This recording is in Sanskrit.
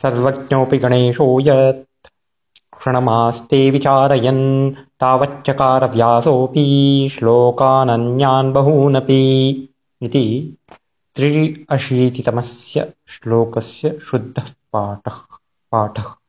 सर्वज्ञोऽपि गणेशो यत् क्षणमास्ते विचारयन् तावच्चकार व्यासोऽपि श्लोकानन्यान् बहूनपि इति 83तमस्य श्लोकस्य शुद्धः पाठः